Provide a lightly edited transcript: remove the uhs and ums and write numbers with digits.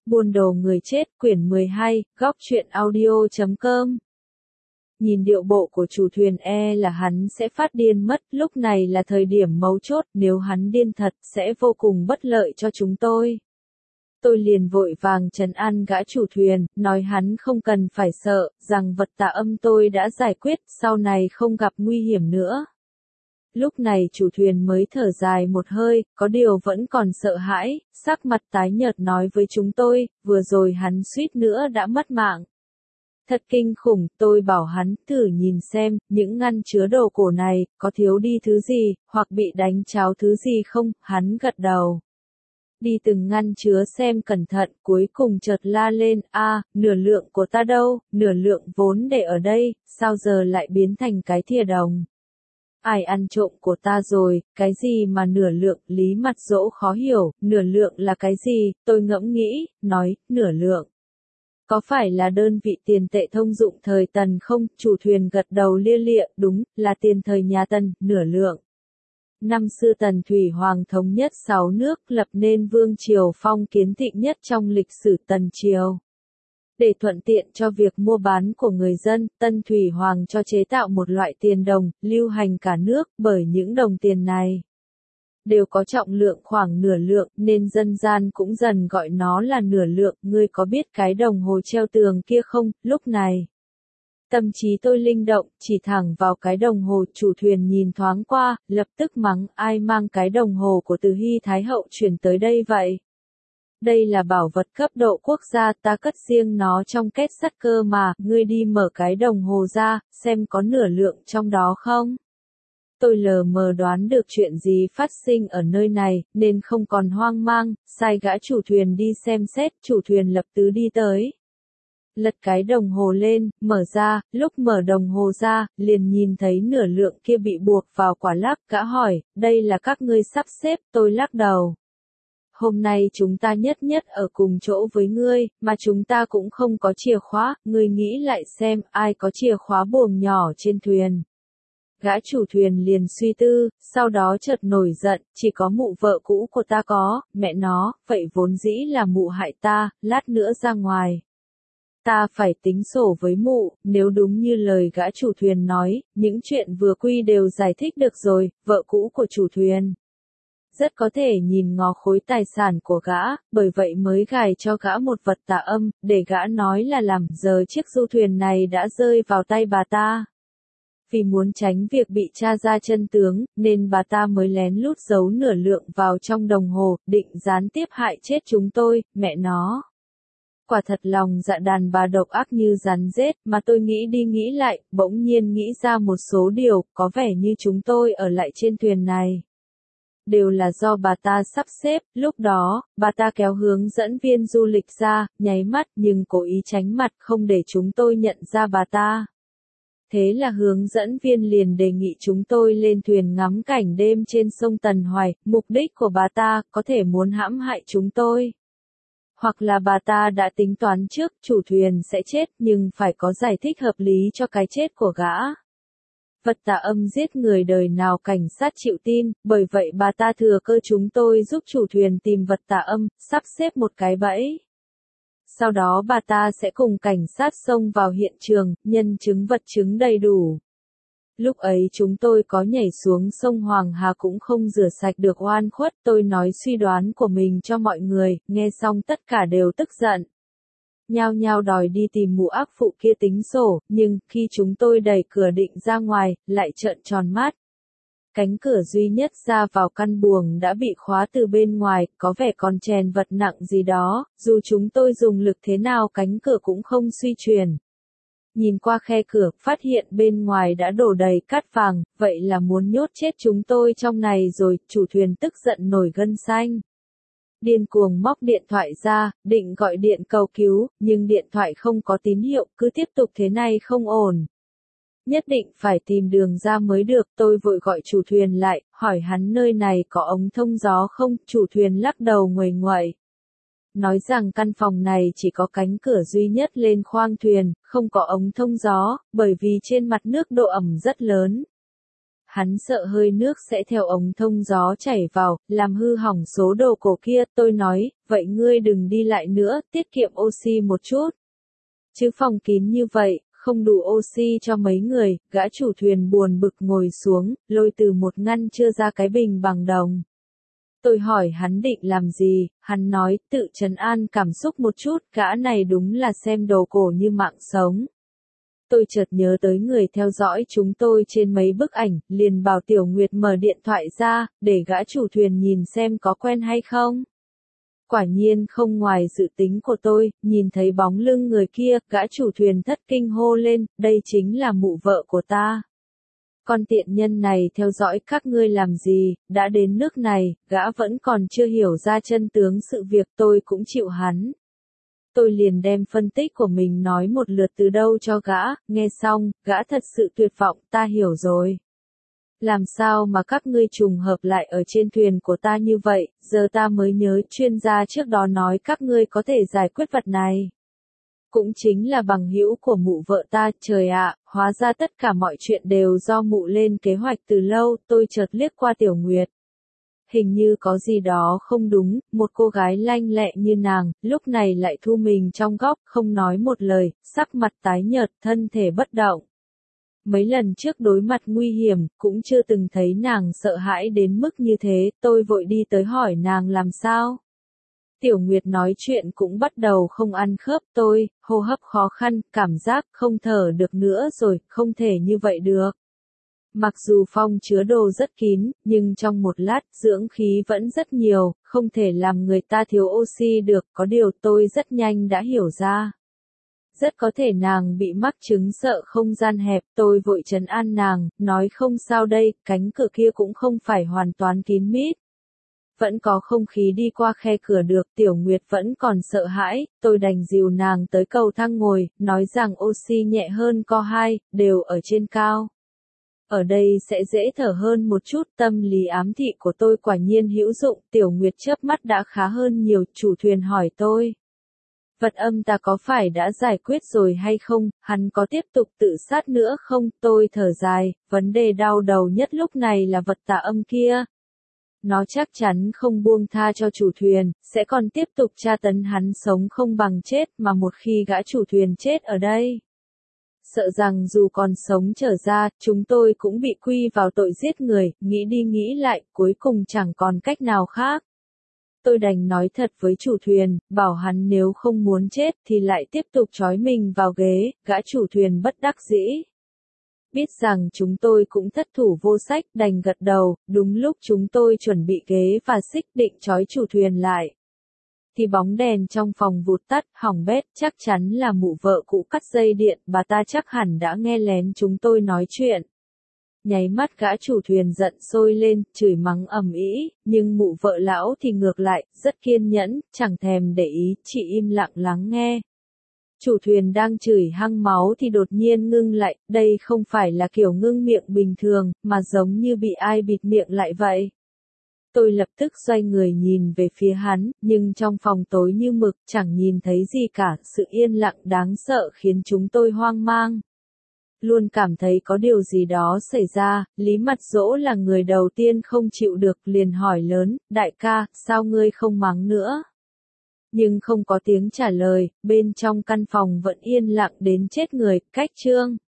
Buôn đồ người chết, quyển 12, góc truyện audio.com. Nhìn điệu bộ của chủ thuyền là hắn sẽ phát điên mất, lúc này là thời điểm mấu chốt, nếu hắn điên thật, sẽ vô cùng bất lợi cho chúng tôi. Tôi liền vội vàng trấn an gã chủ thuyền, nói hắn không cần phải sợ, rằng vật tà âm tôi đã giải quyết, sau này không gặp nguy hiểm nữa. Lúc này chủ thuyền mới thở dài một hơi, có điều vẫn còn sợ hãi, sắc mặt tái nhợt nói với chúng tôi, vừa rồi hắn suýt nữa đã mất mạng. Thật kinh khủng, tôi bảo hắn, thử nhìn xem, những ngăn chứa đồ cổ này, có thiếu đi thứ gì, hoặc bị đánh tráo thứ gì không, hắn gật đầu. Đi từng ngăn chứa xem cẩn thận, cuối cùng chợt la lên, nửa lượng của ta đâu, nửa lượng vốn để ở đây, sao giờ lại biến thành cái thìa đồng. Ai ăn trộm của ta rồi, cái gì mà nửa lượng, Lý Mặt Dỗ khó hiểu, nửa lượng là cái gì, tôi ngẫm nghĩ, nói, nửa lượng. Có phải là đơn vị tiền tệ thông dụng thời Tần không? Chủ thuyền gật đầu lia lịa, đúng, là tiền thời nhà Tần, nửa lượng. Năm xưa Tần Thủy Hoàng thống nhất 6 nước, lập nên vương triều phong kiến thịnh nhất trong lịch sử Tần triều. Để thuận tiện cho việc mua bán của người dân, Tân Thủy Hoàng cho chế tạo một loại tiền đồng, lưu hành cả nước, bởi những đồng tiền này đều có trọng lượng khoảng nửa lượng, nên dân gian cũng dần gọi nó là nửa lượng. Ngươi có biết cái đồng hồ treo tường kia không? Lúc này, tâm trí tôi linh động, chỉ thẳng vào cái đồng hồ. Chủ thuyền nhìn thoáng qua, lập tức mắng, ai mang cái đồng hồ của Từ Hy Thái Hậu chuyển tới đây vậy? Đây là bảo vật cấp độ quốc gia, ta cất riêng nó trong két sắt cơ mà, ngươi đi mở cái đồng hồ ra, xem có nửa lượng trong đó không? Tôi lờ mờ đoán được chuyện gì phát sinh ở nơi này, nên không còn hoang mang, sai gã chủ thuyền đi xem xét. Chủ thuyền lập tức đi tới. Lật cái đồng hồ lên, mở ra, lúc mở đồng hồ ra, liền nhìn thấy nửa lượng kia bị buộc vào quả lắc. Gã hỏi, đây là các ngươi sắp xếp, tôi lắc đầu. Hôm nay chúng ta nhất ở cùng chỗ với ngươi, mà chúng ta cũng không có chìa khóa, ngươi nghĩ lại xem, ai có chìa khóa buồng nhỏ trên thuyền. Gã chủ thuyền liền suy tư, sau đó chợt nổi giận, chỉ có mụ vợ cũ của ta có, mẹ nó, vậy vốn dĩ là mụ hại ta, lát nữa ra ngoài. Ta phải tính sổ với mụ, nếu đúng như lời gã chủ thuyền nói, những chuyện vừa quy đều giải thích được rồi, vợ cũ của chủ thuyền rất có thể nhìn ngó khối tài sản của gã, bởi vậy mới gài cho gã một vật tà âm, để gã nói là làm. Giờ chiếc du thuyền này đã rơi vào tay bà ta. Vì muốn tránh việc bị tra ra chân tướng, nên bà ta mới lén lút giấu nửa lượng vào trong đồng hồ, định gián tiếp hại chết chúng tôi, mẹ nó. Quả thật lòng dạ đàn bà độc ác như rắn rết, mà tôi nghĩ đi nghĩ lại, bỗng nhiên nghĩ ra một số điều, có vẻ như chúng tôi ở lại trên thuyền này đều là do bà ta sắp xếp. Lúc đó, bà ta kéo hướng dẫn viên du lịch ra, nháy mắt nhưng cố ý tránh mặt không để chúng tôi nhận ra bà ta. Thế là hướng dẫn viên liền đề nghị chúng tôi lên thuyền ngắm cảnh đêm trên sông Tần Hoài. Mục đích của bà ta có thể muốn hãm hại chúng tôi, hoặc là bà ta đã tính toán trước chủ thuyền sẽ chết, nhưng phải có giải thích hợp lý cho cái chết của gã. Vật tà âm giết người đời nào cảnh sát chịu tin, bởi vậy bà ta thừa cơ chúng tôi giúp chủ thuyền tìm vật tà âm, sắp xếp một cái bẫy. Sau đó bà ta sẽ cùng cảnh sát xông vào hiện trường, nhân chứng vật chứng đầy đủ. Lúc ấy chúng tôi có nhảy xuống sông Hoàng Hà cũng không rửa sạch được oan khuất. Tôi nói suy đoán của mình cho mọi người, nghe xong tất cả đều tức giận. Nhao nhao đòi đi tìm mụ ác phụ kia tính sổ, nhưng khi chúng tôi đẩy cửa định ra ngoài, lại trợn tròn mắt. Cánh cửa duy nhất ra vào căn buồng đã bị khóa từ bên ngoài, có vẻ còn chèn vật nặng gì đó, dù chúng tôi dùng lực thế nào cánh cửa cũng không suy chuyển. Nhìn qua khe cửa, phát hiện bên ngoài đã đổ đầy cát vàng, vậy là muốn nhốt chết chúng tôi trong này rồi. Chủ thuyền tức giận nổi gân xanh. Điên cuồng móc điện thoại ra, định gọi điện cầu cứu, nhưng điện thoại không có tín hiệu, cứ tiếp tục thế này không ổn. Nhất định phải tìm đường ra mới được. Tôi vội gọi chủ thuyền lại, hỏi hắn nơi này có ống thông gió không. Chủ thuyền lắc đầu nguầy nguậy, nói rằng căn phòng này chỉ có cánh cửa duy nhất lên khoang thuyền, không có ống thông gió, bởi vì trên mặt nước độ ẩm rất lớn. hắn sợ hơi nước sẽ theo ống thông gió chảy vào, làm hư hỏng số đồ cổ kia. Tôi nói, vậy ngươi đừng đi lại nữa, tiết kiệm oxy một chút. Chứ phòng kín như vậy, không đủ oxy cho mấy người. Gã chủ thuyền buồn bực ngồi xuống, lôi từ một ngăn chưa ra cái bình bằng đồng. Tôi hỏi hắn định làm gì, hắn nói, tự trấn an cảm xúc một chút, gã này đúng là xem đồ cổ như mạng sống. Tôi chợt nhớ tới người theo dõi chúng tôi trên mấy bức ảnh, liền bảo Tiểu Nguyệt mở điện thoại ra, để gã chủ thuyền nhìn xem có quen hay không. Quả nhiên không ngoài dự tính của tôi, nhìn thấy bóng lưng người kia, gã chủ thuyền thất kinh hô lên, đây chính là mụ vợ của ta. Con tiện nhân này theo dõi các ngươi làm gì, đã đến nước này, gã vẫn còn chưa hiểu ra chân tướng sự việc, tôi cũng chịu hắn. Tôi liền đem phân tích của mình nói một lượt từ đâu cho gã, nghe xong, gã thật sự tuyệt vọng, ta hiểu rồi. Làm sao mà các ngươi trùng hợp lại ở trên thuyền của ta như vậy, giờ ta mới nhớ chuyên gia trước đó nói các ngươi có thể giải quyết vật này. Cũng chính là bằng hữu của mụ vợ ta, trời ạ, hóa ra tất cả mọi chuyện đều do mụ lên kế hoạch từ lâu. Tôi chợt liếc qua Tiểu Nguyệt. Hình như có gì đó không đúng, một cô gái lanh lẹ như nàng, lúc này lại thu mình trong góc, không nói một lời, sắc mặt tái nhợt, thân thể bất động. Mấy lần trước đối mặt nguy hiểm, cũng chưa từng thấy nàng sợ hãi đến mức như thế, tôi vội đi tới hỏi nàng làm sao. Tiểu Nguyệt nói chuyện cũng bắt đầu không ăn khớp, tôi, hô hấp khó khăn, cảm giác không thở được nữa rồi, không thể như vậy được. Mặc dù phong chứa đồ rất kín, nhưng trong một lát, dưỡng khí vẫn rất nhiều, không thể làm người ta thiếu oxy được, có điều tôi rất nhanh đã hiểu ra. Rất có thể nàng bị mắc chứng sợ không gian hẹp, tôi vội trấn an nàng, nói không sao đây, cánh cửa kia cũng không phải hoàn toàn kín mít. Vẫn có không khí đi qua khe cửa được, Tiểu Nguyệt vẫn còn sợ hãi, tôi đành dìu nàng tới cầu thang ngồi, nói rằng oxy nhẹ hơn co 2, đều ở trên cao. Ở đây sẽ dễ thở hơn một chút, tâm lý ám thị của tôi quả nhiên hữu dụng, Tiểu Nguyệt chớp mắt đã khá hơn nhiều, chủ thuyền hỏi tôi. Vật âm ta có phải đã giải quyết rồi hay không, hắn có tiếp tục tự sát nữa không, tôi thở dài, vấn đề đau đầu nhất lúc này là vật tà âm kia. Nó chắc chắn không buông tha cho chủ thuyền, sẽ còn tiếp tục tra tấn hắn sống không bằng chết, mà một khi gã chủ thuyền chết ở đây. Sợ rằng dù còn sống trở ra, chúng tôi cũng bị quy vào tội giết người, nghĩ đi nghĩ lại, cuối cùng chẳng còn cách nào khác. Tôi đành nói thật với chủ thuyền, bảo hắn nếu không muốn chết thì lại tiếp tục trói mình vào ghế, gã chủ thuyền bất đắc dĩ. Biết rằng chúng tôi cũng thất thủ vô sách, đành gật đầu, đúng lúc chúng tôi chuẩn bị ghế và xích định trói chủ thuyền lại. Thì bóng đèn trong phòng vụt tắt, hỏng bét, chắc chắn là mụ vợ cũ cắt dây điện, bà ta chắc hẳn đã nghe lén chúng tôi nói chuyện. Nháy mắt gã chủ thuyền giận sôi lên, chửi mắng ầm ĩ, nhưng mụ vợ lão thì ngược lại, rất kiên nhẫn, chẳng thèm để ý, chỉ im lặng lắng nghe. Chủ thuyền đang chửi hăng máu thì đột nhiên ngưng lại, đây không phải là kiểu ngưng miệng bình thường, mà giống như bị ai bịt miệng lại vậy. Tôi lập tức xoay người nhìn về phía hắn, nhưng trong phòng tối như mực, chẳng nhìn thấy gì cả, sự yên lặng đáng sợ khiến chúng tôi hoang mang. Luôn cảm thấy có điều gì đó xảy ra, Lý Mặt Dỗ là người đầu tiên không chịu được, liền hỏi lớn, đại ca, sao ngươi không mắng nữa? Nhưng không có tiếng trả lời, bên trong căn phòng vẫn yên lặng đến chết người, cách chương.